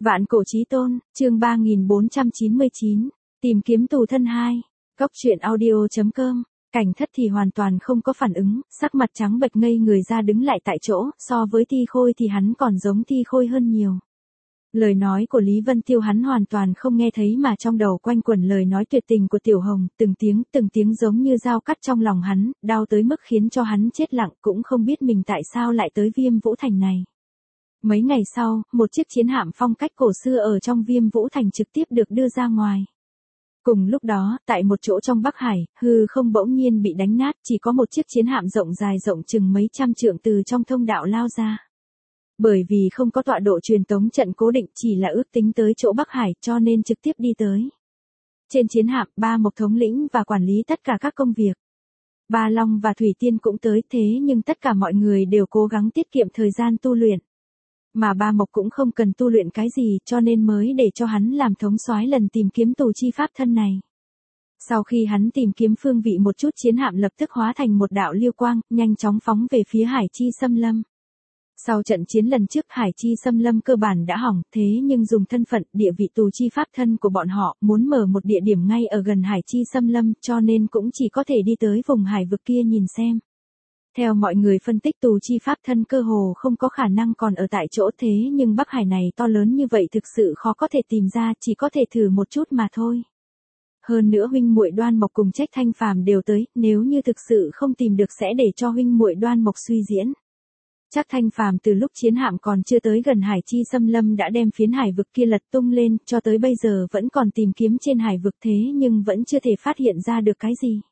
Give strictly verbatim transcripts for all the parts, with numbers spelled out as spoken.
Vạn cổ chí tôn, chương ba nghìn bốn trăm chín mươi chín, tìm kiếm tù thân hai. Cốc truyện audio chấm com. Cảnh Thất thì hoàn toàn không có phản ứng, sắc mặt trắng bệch ngây người ra đứng lại tại chỗ, so với Thi Khôi thì hắn còn giống Thi Khôi hơn nhiều. Lời nói của Lý Vân Tiêu hắn hoàn toàn không nghe thấy mà trong đầu quanh quẩn lời nói tuyệt tình của Tiểu Hồng, từng tiếng từng tiếng giống như dao cắt trong lòng hắn, đau tới mức khiến cho hắn chết lặng, cũng không biết mình tại sao lại tới Viêm Vũ Thành này. Mấy ngày sau, một chiếc chiến hạm phong cách cổ xưa ở trong Viêm Vũ Thành trực tiếp được đưa ra ngoài. Cùng lúc đó, tại một chỗ trong Bắc Hải, hư không bỗng nhiên bị đánh nát, chỉ có một chiếc chiến hạm rộng dài rộng chừng mấy trăm trượng từ trong thông đạo lao ra. Bởi vì không có tọa độ truyền tống trận cố định, chỉ là ước tính tới chỗ Bắc Hải cho nên trực tiếp đi tới. Trên chiến hạm, Ba Mộc thống lĩnh và quản lý tất cả các công việc. Ba Long và Thủy Tiên cũng tới, thế nhưng tất cả mọi người đều cố gắng tiết kiệm thời gian tu luyện. Mà Ba Mộc cũng không cần tu luyện cái gì cho nên mới để cho hắn làm thống soái lần tìm kiếm tù chi pháp thân này. Sau khi hắn tìm kiếm phương vị một chút, chiến hạm lập tức hóa thành một đạo lưu quang, nhanh chóng phóng về phía Hải Chi Xâm Lâm. Sau trận chiến lần trước, Hải Chi Xâm Lâm cơ bản đã hỏng, thế nhưng dùng thân phận, địa vị tù chi pháp thân của bọn họ, muốn mở một địa điểm ngay ở gần Hải Chi Xâm Lâm, cho nên cũng chỉ có thể đi tới vùng hải vực kia nhìn xem. Theo mọi người phân tích, tù chi pháp thân cơ hồ không có khả năng còn ở tại chỗ, thế nhưng Bắc Hải này to lớn như vậy thực sự khó có thể tìm ra, chỉ có thể thử một chút mà thôi. Hơn nữa huynh muội Đoan Mộc cùng Trách Thanh Phàm đều tới, nếu như thực sự không tìm được sẽ để cho huynh muội Đoan Mộc suy diễn. Trác Thanh Phàm từ lúc chiến hạm còn chưa tới gần Hải Chi Xâm Lâm đã đem phiến hải vực kia lật tung lên, cho tới bây giờ vẫn còn tìm kiếm trên hải vực, thế nhưng vẫn chưa thể phát hiện ra được cái gì.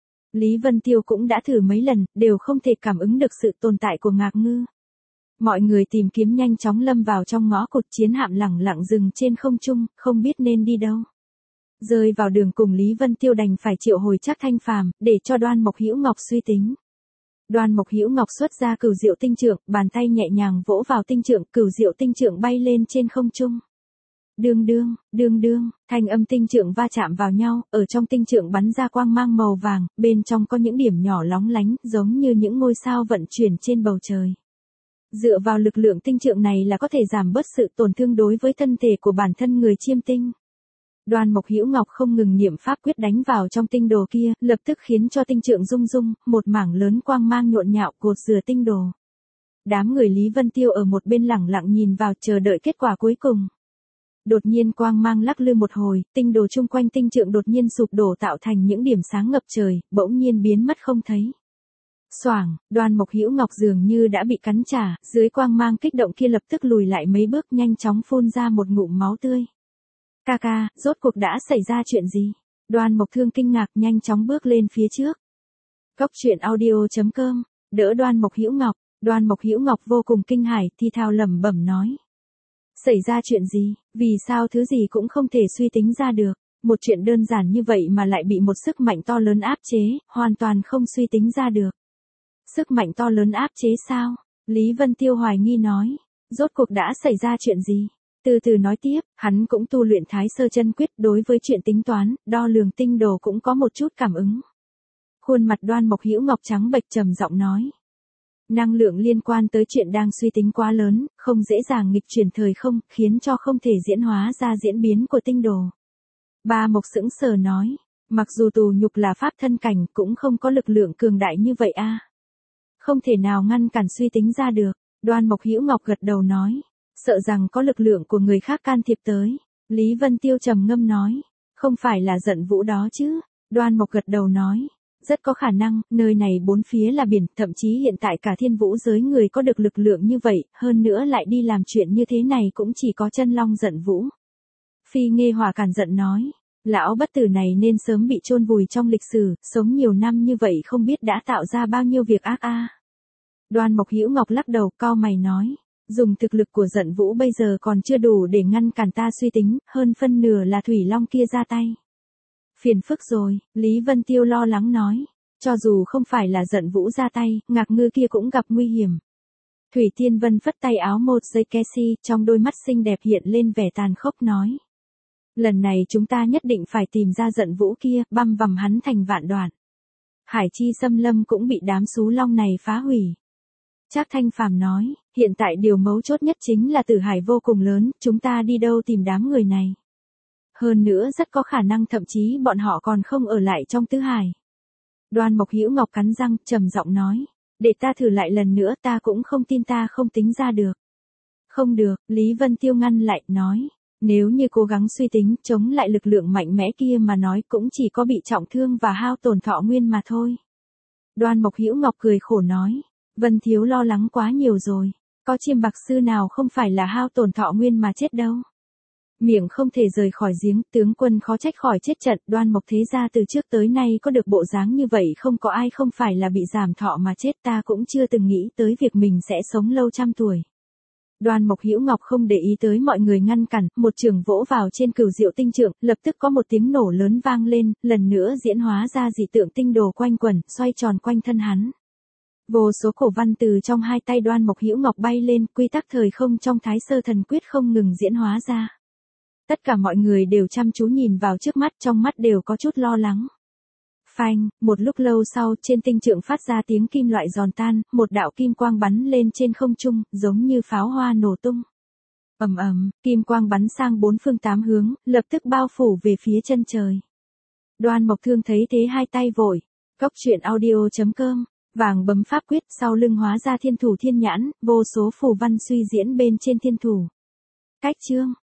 Lý Vân Tiêu cũng đã thử mấy lần, đều không thể cảm ứng được sự tồn tại của Ngạc Ngư. Mọi người tìm kiếm nhanh chóng lâm vào trong ngõ cụt, chiến hạm lẳng lặng dừng trên không trung, không biết nên đi đâu. Rơi vào đường cùng, Lý Vân Tiêu đành phải triệu hồi Trác Thanh Phàm để cho Đoan Mộc Hữu Ngọc suy tính. Đoan Mộc Hữu Ngọc xuất ra Cửu Diệu Tinh Trượng, bàn tay nhẹ nhàng vỗ vào tinh trượng, Cửu Diệu Tinh Trượng bay lên trên không trung. Đương đương, đương đương, thanh âm tinh trượng va chạm vào nhau, ở trong tinh trượng bắn ra quang mang màu vàng, bên trong có những điểm nhỏ lóng lánh, giống như những ngôi sao vận chuyển trên bầu trời. Dựa vào lực lượng tinh trượng này là có thể giảm bớt sự tổn thương đối với thân thể của bản thân người chiêm tinh. Đoan Mộc Hữu Ngọc không ngừng niệm pháp quyết đánh vào trong tinh đồ kia, lập tức khiến cho tinh trượng rung rung, một mảng lớn quang mang nhộn nhạo cột rửa tinh đồ. Đám người Lý Vân Tiêu ở một bên lẳng lặng nhìn vào, chờ đợi kết quả cuối cùng. Đột nhiên quang mang lắc lư một hồi, tinh đồ chung quanh tinh trượng đột nhiên sụp đổ tạo thành những điểm sáng ngập trời, bỗng nhiên biến mất không thấy. Xoảng, Đoan Mộc Hữu Ngọc dường như đã bị cắn trả, dưới quang mang kích động kia lập tức lùi lại mấy bước, nhanh chóng phun ra một ngụm máu tươi. Ca ca, rốt cuộc đã xảy ra chuyện gì? Đoan Mộc Thương kinh ngạc nhanh chóng bước lên phía trước. Cốc truyện audio chấm com, đỡ Đoan Mộc Hữu Ngọc. Đoan Mộc Hữu Ngọc vô cùng kinh hãi, thi thào lẩm bẩm nói. Xảy ra chuyện gì, vì sao thứ gì cũng không thể suy tính ra được, một chuyện đơn giản như vậy mà lại bị một sức mạnh to lớn áp chế, hoàn toàn không suy tính ra được. Sức mạnh to lớn áp chế sao? Lý Vân Tiêu hoài nghi nói, rốt cuộc đã xảy ra chuyện gì? Từ từ nói tiếp, hắn cũng tu luyện Thái Sơ Chân Quyết, đối với chuyện tính toán, đo lường tinh đồ cũng có một chút cảm ứng. Khuôn mặt Đoan Mộc Hữu Ngọc trắng bệch trầm giọng nói. Năng lượng liên quan tới chuyện đang suy tính quá lớn, không dễ dàng nghịch chuyển thời không, khiến cho không thể diễn hóa ra diễn biến của tinh đồ. Ba Mộc sững sờ nói, mặc dù tù nhục là pháp thân cảnh cũng không có lực lượng cường đại như vậy a. Không thể nào ngăn cản suy tính ra được. Đoan Mộc Hữu Ngọc gật đầu nói, sợ rằng có lực lượng của người khác can thiệp tới. Lý Vân Tiêu trầm ngâm nói, không phải là Giận Vũ đó chứ? Đoan Mộc gật đầu nói, rất có khả năng, nơi này bốn phía là biển, thậm chí hiện tại cả thiên vũ giới người có được lực lượng như vậy, hơn nữa lại đi làm chuyện như thế này cũng chỉ có Chân Long Giận Vũ. Phi Nghê Hòa càn giận nói, lão bất tử này nên sớm bị chôn vùi trong lịch sử, sống nhiều năm như vậy không biết đã tạo ra bao nhiêu việc ác a. Đoan Mộc Hữu Ngọc lắc đầu, cau mày nói, dùng thực lực của Giận Vũ bây giờ còn chưa đủ để ngăn cản ta suy tính, hơn phân nửa là Thủy Long kia ra tay. Phiền phức rồi, Lý Vân Tiêu lo lắng nói, cho dù không phải là Giận Vũ ra tay, Ngạc Ngư kia cũng gặp nguy hiểm. Thủy Tiên Vân phất tay áo một giây Cassie, trong đôi mắt xinh đẹp hiện lên vẻ tàn khốc nói. Lần này chúng ta nhất định phải tìm ra Giận Vũ kia, băm vằm hắn thành vạn đoạn. Hải Chi Xâm Lâm cũng bị đám xú long này phá hủy. Trác Thanh Phàm nói, Hiện tại điều mấu chốt nhất chính là Tử Hải vô cùng lớn, chúng ta đi đâu tìm đám người này. Hơn nữa rất có khả năng thậm chí bọn họ còn không ở lại trong Tứ Hải. Đoan Mộc Hữu Ngọc cắn răng, trầm giọng nói. Để ta thử lại lần nữa, ta cũng không tin ta không tính ra được. Không được, Lý Vân Tiêu ngăn lại, nói. Nếu như cố gắng suy tính, chống lại lực lượng mạnh mẽ kia mà nói cũng chỉ có bị trọng thương và hao tổn thọ nguyên mà thôi. Đoan Mộc Hữu Ngọc cười khổ nói. Vân Thiếu lo lắng quá nhiều rồi. Có chiêm bạc sư nào không phải là hao tổn thọ nguyên mà chết đâu. Miệng không thể rời khỏi giếng, tướng quân khó trách khỏi chết trận. Đoan Mộc thế gia từ trước tới nay có được bộ dáng như vậy, không có ai không phải là bị giảm thọ mà chết. Ta cũng chưa từng nghĩ tới việc mình sẽ sống lâu trăm tuổi. Đoan Mộc Hữu Ngọc không để ý tới mọi người ngăn cản, một trường vỗ vào trên cửu diệu tinh trượng, lập tức có một tiếng nổ lớn vang lên, lần nữa diễn hóa ra dị tượng tinh đồ quanh quẩn, xoay tròn quanh thân hắn. Vô số cổ văn từ trong hai tay Đoan Mộc Hữu Ngọc bay lên, quy tắc thời không trong Thái Sơ Thần Quyết không ngừng diễn hóa ra. Tất cả mọi người đều chăm chú nhìn vào trước mắt, trong mắt đều có chút lo lắng. Phanh, một lúc lâu sau, trên tinh trượng phát ra tiếng kim loại giòn tan, một đạo kim quang bắn lên trên không trung, giống như pháo hoa nổ tung. Ầm ầm, kim quang bắn sang bốn phương tám hướng, lập tức bao phủ về phía chân trời. Đoan Mộc Thương thấy thế hai tay vội. Cốc truyện audio chấm com, vàng bấm pháp quyết, sau lưng hóa ra thiên thủ thiên nhãn, vô số phù văn suy diễn bên trên thiên thủ. Cách chương